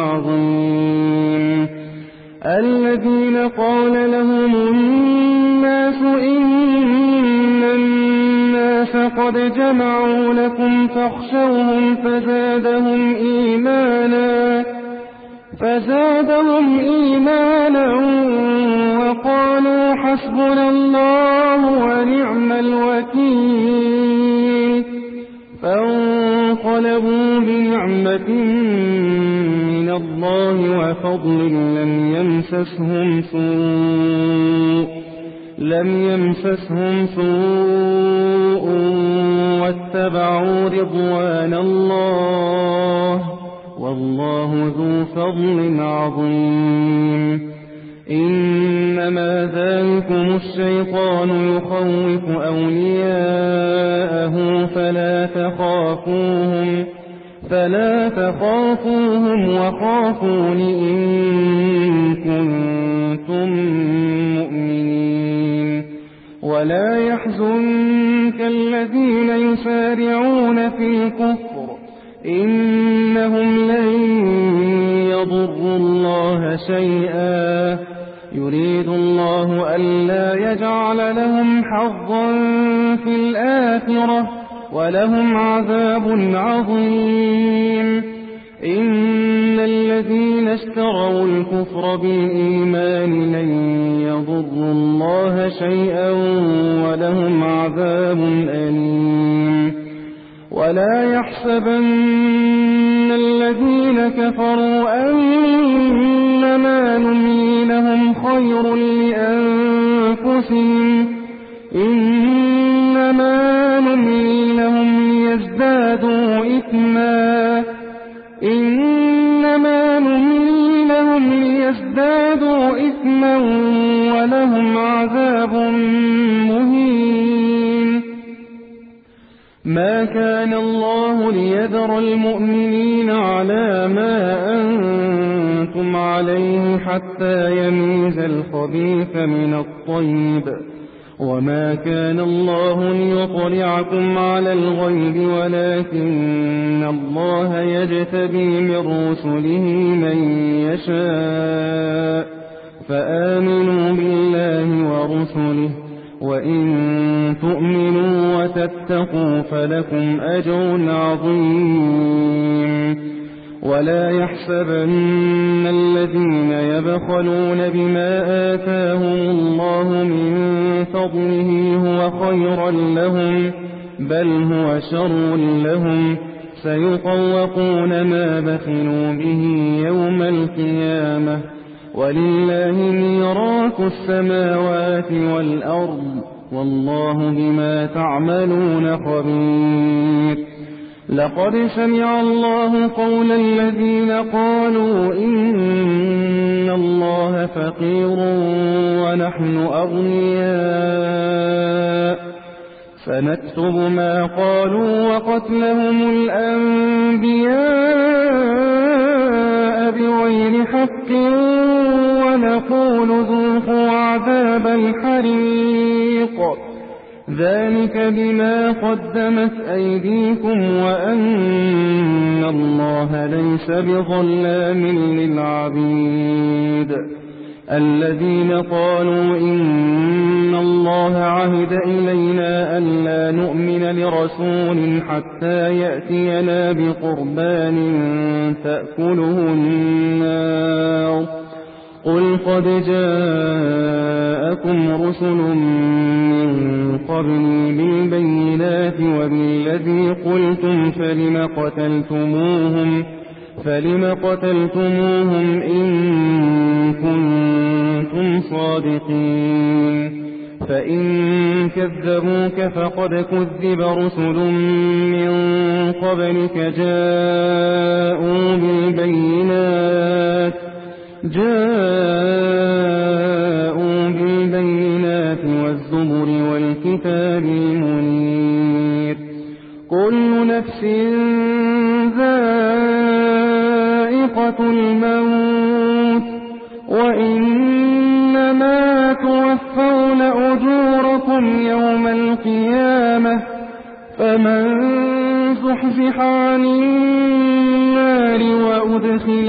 عظيم الذين قال لهم الناس إن الناس الناس قد جمعوا لكم فاخشوهم فزادهم إيمانا فزادهم إيمانا وقالوا حسبنا الله ونعم الوكيل فانقلبوا بنعمة من الله وفضل لم يمسسهم سوء لم يمسسهم سوء واتبعوا رضوان الله والله ذو فضل عظيم إنما ذلكم الشيطان يخوف أولياءه فلا تخافوهم فلا تخافوهم وخافون إن كنتم مؤمنين ولا يحزنك الذين يسارعون في الكفر إنهم لن يضروا الله شيئا يريد الله ألا يجعل لهم حظا في الآخرة ولهم عذاب عظيم إن الذين اشتروا الكفر بالإيمان لن يضروا الله شيئا ولهم عذاب أليم ولا يحسبن الذين كفروا أنما نملي لهم خير لأنفسهم إنما نملي لهم ليزدادوا إثما إنما نملي لهم ليزدادوا إثما ولهم عذاب مهين ما كان الله ليذر المؤمنين على ما أنتم عليه حتى يميز الخبيث من الطيب وما كان الله ليطلعكم على الغيب ولكن الله يجتبي من رسله من يشاء فآمنوا بالله ورسله وإن تؤمنوا وتتقوا فلكم أجر عظيم ولا يحسبن الذين يبخلون بما آتاهم الله من فضله هو خيرا لهم بل هو شر لهم سيطوقون ما بخلوا به يوم القيامة ولله ميراث السماوات والأرض والله بما تعملون خبير لقد سمع الله قول الذين قالوا إن الله فقير ونحن أغنياء فنكتب ما قالوا وقتلهم الأنبياء بغير حق ونقول ذوقوا عذاب الحريق ذلك بما قدمت أيديكم وأن الله ليس بظلام للعبيد الذين قالوا إن الله عهد إلينا ألا نؤمن لرسول حتى يأتينا بقربان تأكله النار قل قد جاءكم رسل من قبلي بالبينات وبالذي قلتم فلم قتلتموهم فلم قتلتموهم إن كنتم صادقين فإن كذبوك فقد كذب رسل من قبلك جاءوا بالبينات جاءوا بالبينات والزبر والكتاب المنير كل نفس ذائقة الموت وإنما توفون أجوركم يوم القيامة فمن زحزح عن النار وأدخل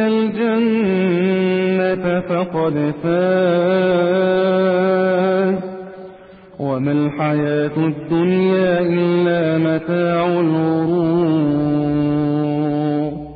الجنة فقد فاز وما الحياة الدنيا إلا متاع الغرور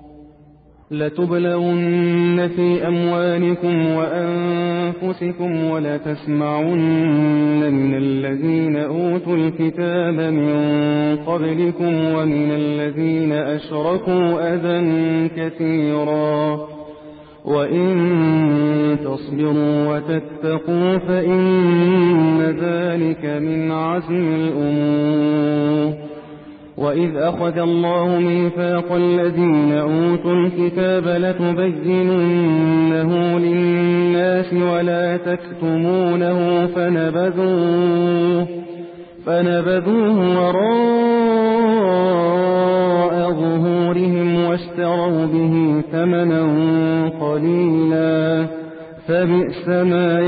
لتبلغن في أموالكم وأنفسكم ولتسمعن من الذين أوتوا الكتاب من قبلكم ومن الذين أشركوا أذى كثيرا وإن تصبروا وتتقوا فإن ذلك من عزم الأمور وإذ أخذ الله ميثاق الذين أوتوا الكتاب لتبيننه للناس ولا تكتمونه فنبذوه, فنبذوه وراء ظهورهم واشتروا به ثمنا قليلا فبئس ما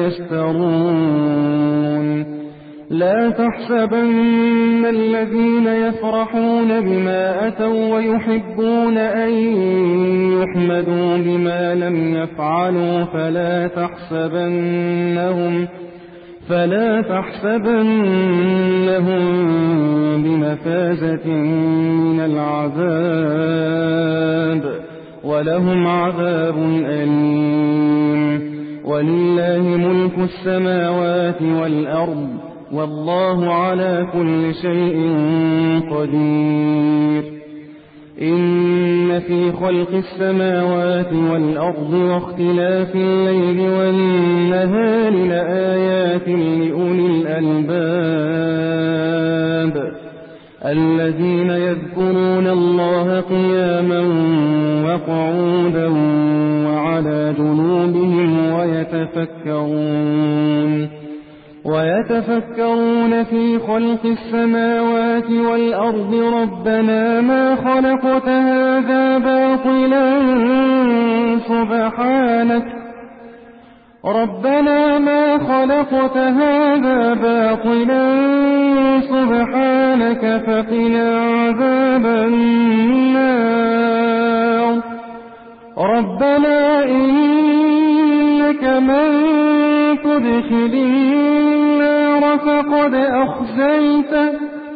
يشترون لا تحسبن الذين يفرحون بما أتوا ويحبون أن يحمدوا بما لم يفعلوا فلا تحسبنهم فلا تحسبنهم بمفازة من العذاب ولهم عذاب أليم ولله ملك السماوات والأرض والله على كل شيء قدير إن في خلق السماوات والأرض واختلاف الليل والنهار لآيات لأولي الألباب الذين يذكرون الله قياما وقعودا وعلى جنوبهم ويتفكرون ويتفكرون في خلق السماوات والأرض ربنا ما خلقت هذا باطلا سبحانك ربنا ما خلقت هذا باطلا سبحانك فقنا عذاب النار ربنا إنك من تدخل النار فقد أخزيته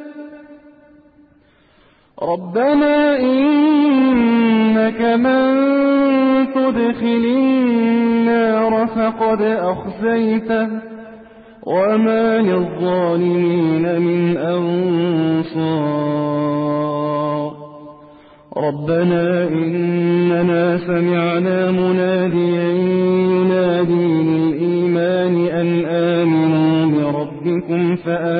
ربنا إنك من تدخل النار فقد أخزيته وما للظالمين من أنصار ربنا إننا سمعنا مناديا ينادي للإيمان أن آمنوا بربكم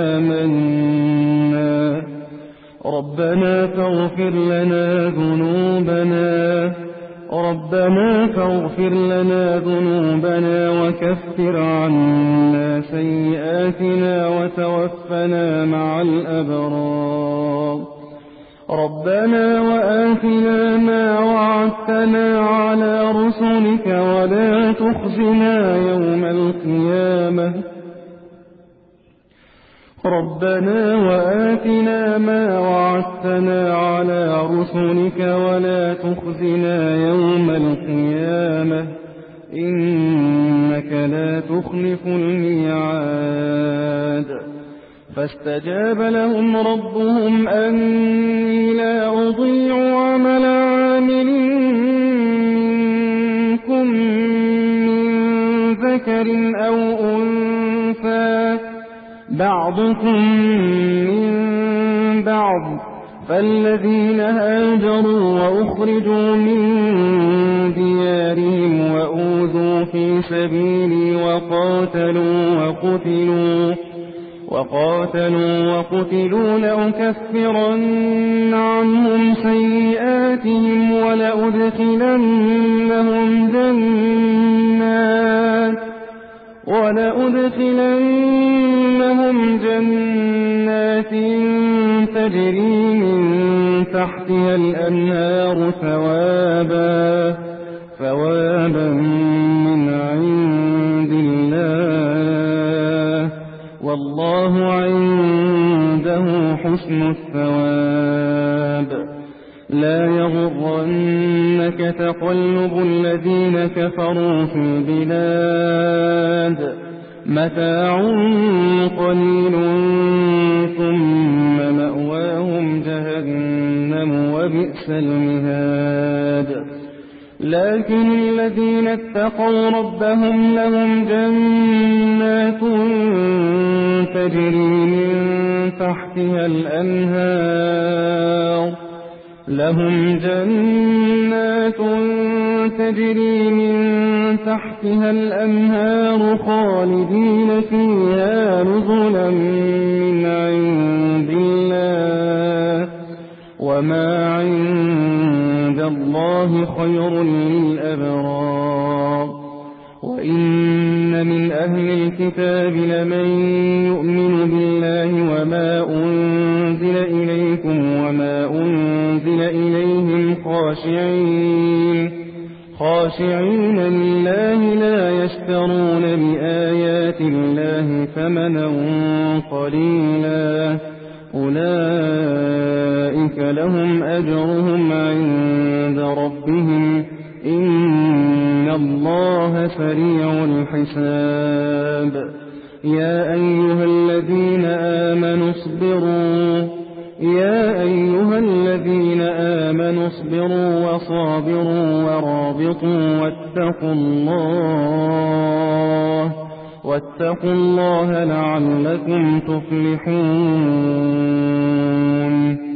فآمنا ربنا فاغفر لنا ذنوبنا ربنا فاغفر لنا ذنوبنا وكفر عنا سيئاتنا وتوفنا مع الأبرار ربنا وآتنا ما وعدتنا على رسلك ولا تخزنا يوم القيامة ربنا وآتنا ما وعدتنا على رسلك ولا تخزنا يوم القيامة إنك لا تخلف الميعاد فاستجاب لهم ربهم أني لا أضيع عمل عامل منكم من ذكر أو أنثى بعضكم من بعض فالذين هاجروا وأخرجوا من ديارهم وأوذوا في سبيلي وقاتلوا وقتلوا وقاتلوا وقتلوا لأكفرن عنهم سيئاتهم ولأدخلنهم جنات ولأدخلنهم جنات تجري من تحتها الأنهار ثوابا ثوابا من عند الله والله عنده حسن الثواب لا يغرنك تقلب الذين كفروا في البلاد متاع قليل ثم مأواهم جهنم وبئس المهاد لكن الذين اتقوا ربهم لهم جنات تجري من تحتها الأنهار لهم جنات تجري من تحتها الأنهار خالدين فيها نزلا من عند الله وما عند الله خير للأبرار وإن من أهل الكتاب لمن يؤمن بالله وما أنزل إليكم وما أنزل إليهم خاشعين خاشعين لله لا يشترون بآيات الله ثمنا قليلا أولئك لهم أجرهم عند ربهم إن الله سريع الحساب يا أيها الذين آمنوا اصبروا يا أيها الذين آمنوا اصبروا وصابروا ورابطوا واتقوا الله واتقوا الله لعلكم تفلحون